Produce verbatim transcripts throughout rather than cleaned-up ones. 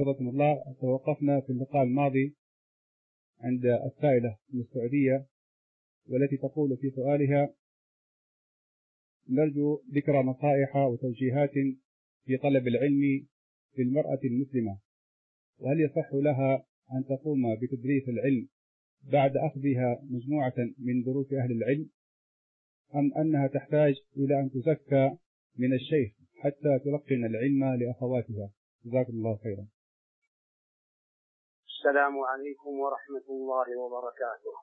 حفظكم الله. توقفنا في اللقاء الماضي عند السائلة من السعودية والتي تقول في سؤالها: نرجو ذكر نصائح وتوجيهات في طلب العلم للمرأة المسلمة، وهل يصح لها أن تقوم بتدريس العلم بعد أخذها مجموعة من دروس أهل العلم، أم أنها تحتاج إلى أن تزكى من الشيخ حتى تلقن العلم لأخواتها؟ جزاكم الله خيرا. السلام عليكم ورحمة الله وبركاته.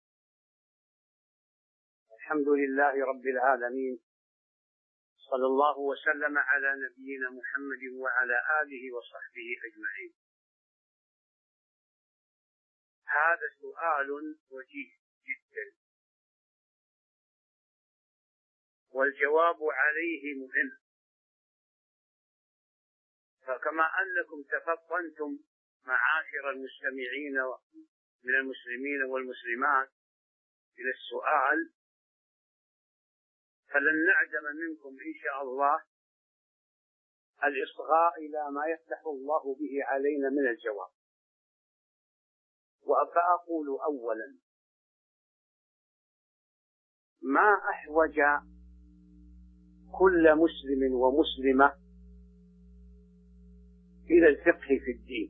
الحمد لله رب العالمين، صلى الله وسلم على نبينا محمد وعلى آله وصحبه أجمعين. هذا سؤال وجيه جدا، والجواب عليه مهم. فكما أنكم تفطنتم معاشر المستمعين من المسلمين والمسلمات إلى السؤال، فلن نعدم منكم إن شاء الله الإصغاء إلى ما يفتح الله به علينا من الجواب. فأقول أولا: ما أحوج كل مسلم ومسلمة إلى الفقه في الدين،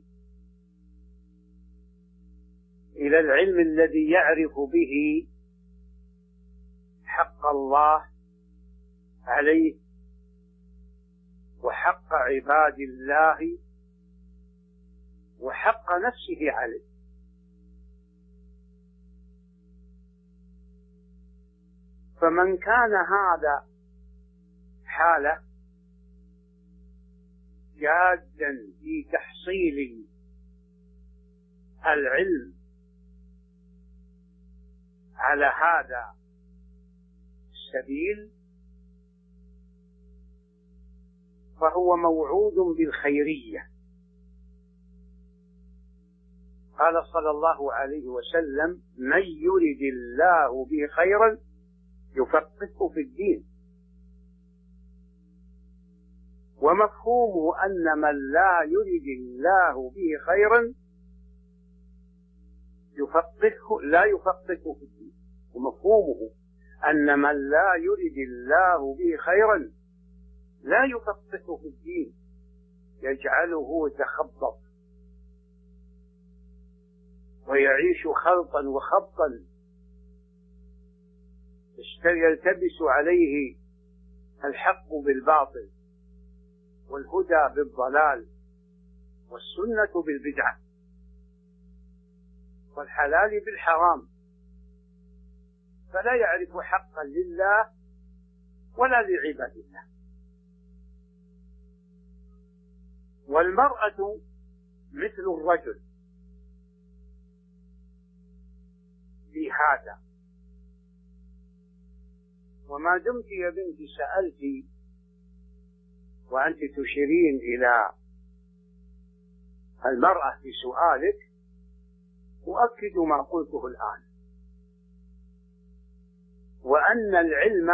إلى العلم الذي يعرف به حق الله عليه وحق عباد الله وحق نفسه عليه. فمن كان هذا حاله جادا في تحصيل العلم على هذا السبيل، فهو موعود بالخيرية. قال صلى الله عليه وسلم: من يرد الله به خيرا يفقهه في الدين. ومفهومه أن من لا يرد الله به خيرا يفقهه لا يفقهه في الدين. ومفهومه أن من لا يرد الله به خيرا لا يفقهه في الدين، يجعله يتخبط ويعيش خلطا وخبطا، يلتبس عليه الحق بالباطل والهدى بالضلال والسنة بالبدعة والحلال بالحرام، فلا يعرف حقا لله ولا لعباد الله. والمرأة مثل الرجل في هذا. وما دمت يا بنتي سألتي وأنت تشيرين إلى المرأة في سؤالك، أؤكد ما قلته الآن، وأن العلم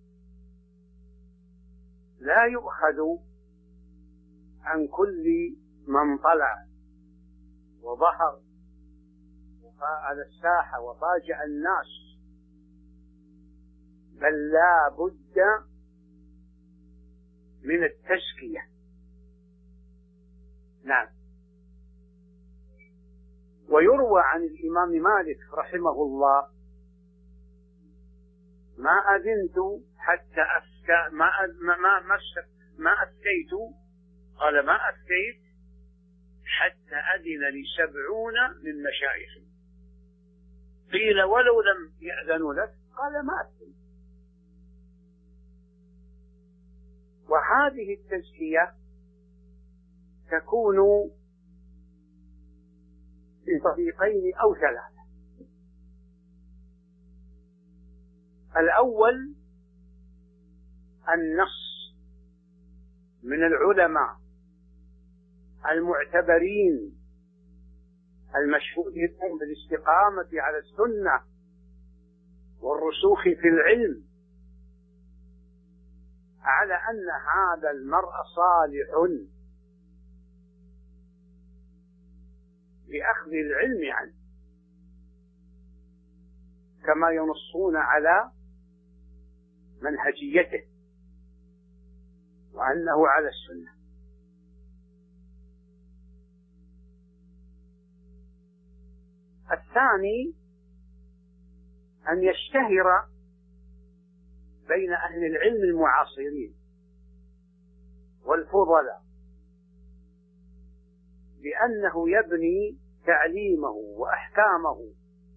لا يؤخذ عن كل من طلع وظهر على الساحة وفاجأ الناس، بل لا بد من التزكية. نعم. ويروى عن الإمام مالك رحمه الله: ما أذنت حتى أفتى ما ما ما ما أفتيت قال ما أفتيت حتى أذن لي سبعون من مشايخي. قيل: ولو لم يأذنوا لك؟ قال: ما أفتيت. وهذه التزكية تكون في طريقين أو ثلاثة. الأول النص من العلماء المعتبرين المشهود لهم بالاستقامة على السنة والرسوخ في العلم على أن هذا المرء صالح بأخذ العلم عنه، كما ينصون على منهجيته وأنه على السنة. الثاني أن يشتهر بين أهل العلم المعاصرين والفضلاء بأنه يبني تعليمه وأحكامه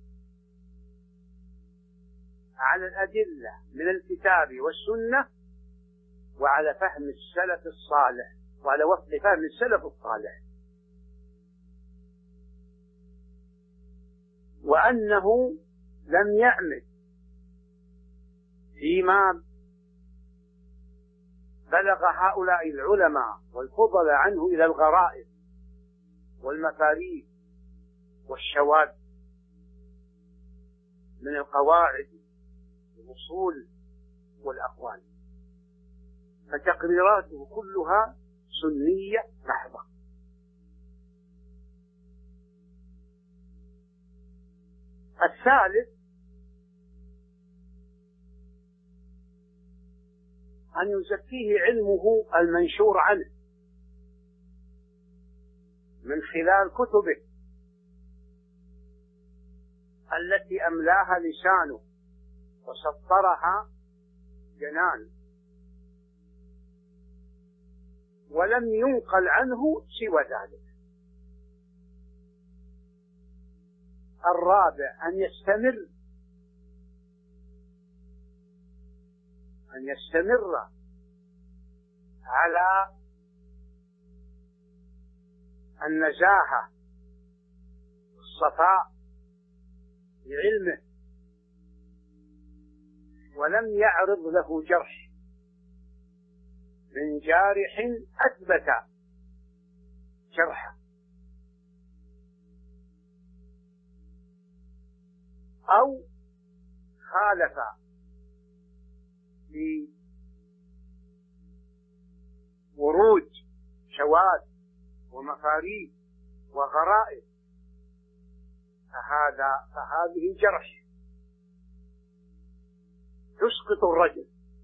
على الأدلة من الكتاب والسنة وعلى فهم السلف الصالح وعلى وفق فهم السلف الصالح، وأنه لم يعمد فيما بلغ هؤلاء العلماء والفضلاء عنه إلى الغرائب والمفاريد والشواذ من القواعد والأصول والأقوال، فتقريراته كلها سنية محضة. الثالث أن يزكيه علمه المنشور عنه من خلال كتبه التي أملاها لسانه وسطرها جنانه، ولم ينقل عنه سوى ذلك. الرابع أن يستمر أن يستمر على النزاهة والصفاء بعلمه، ولم يعرض له جرح من جارح أثبت جرحه أو خالف في ورود شواذ ومفاريد وغرائب، فهذا فهذه جرح تسقط الرجل،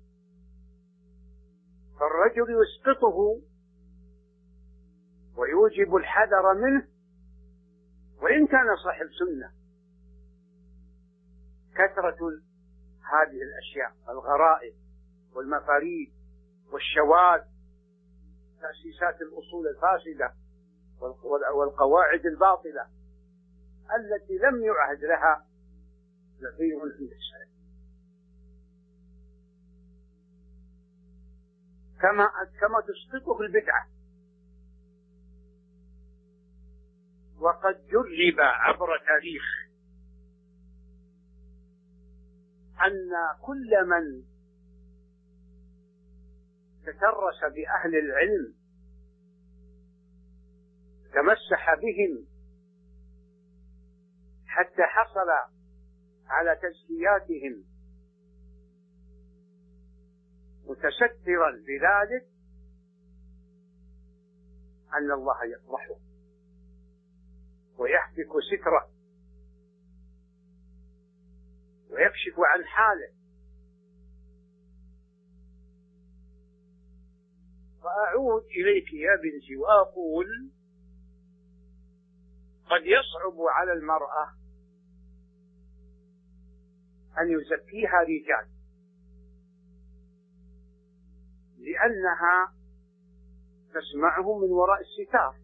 فالرجل يسقطه ويوجب الحذر منه وإن كان صاحب سنة. كثرة هذه الأشياء الغرائب والمفاريد والشواذ، تأسيسات الأصول الفاسدة والقواعد الباطلة التي لم يعهد لها نظير عند السلف، كما كما تسقطه البدعة. وقد جرب عبر تاريخ أن كل من تترس بأهل العلم تمسح بهم حتى حصل على تزكياتهم متسترا بذلك أن الله يفضحه ويحبك ستره ويكشف عن حاله. فأعود إليك يا بنتي وأقول قد يصعب على المرأة أن يزكيها رجال، لأنها تسمعه من وراء الستار،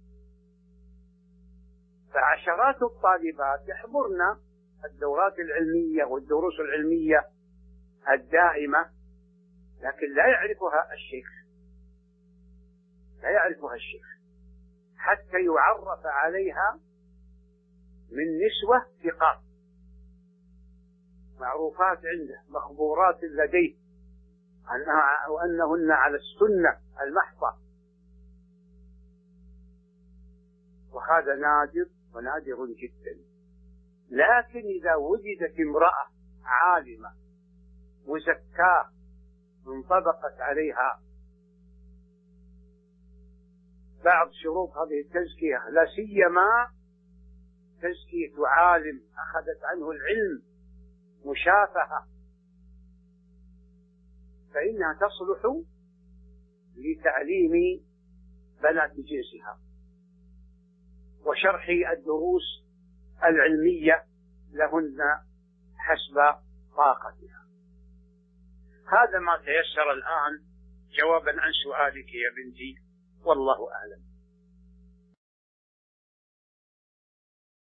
فعشرات الطالبات يحضرن الدورات العلمية والدروس العلمية الدائمة، لكن لا يعرفها الشيخ لا يعرفها الشيخ حتى يعرف عليها من نسوة ثقات معروفات عنده مخبورات لديه أنها وأنهن على السنة المحضة، وهذا نادر ونادر جدا. لكن إذا وجدت امرأة عالمة مزكاة انطبقت عليها بعض شروط هذه التزكية، لا سيما تزكية عالم أخذت عنه العلم مشافهة، فإنها تصلح لتعليم بنات جنسها وشرح الدروس العلمية لهن حسب طاقتها. هذا ما تيسر الآن جوابا عن سؤالك يا بنتي، والله أعلم.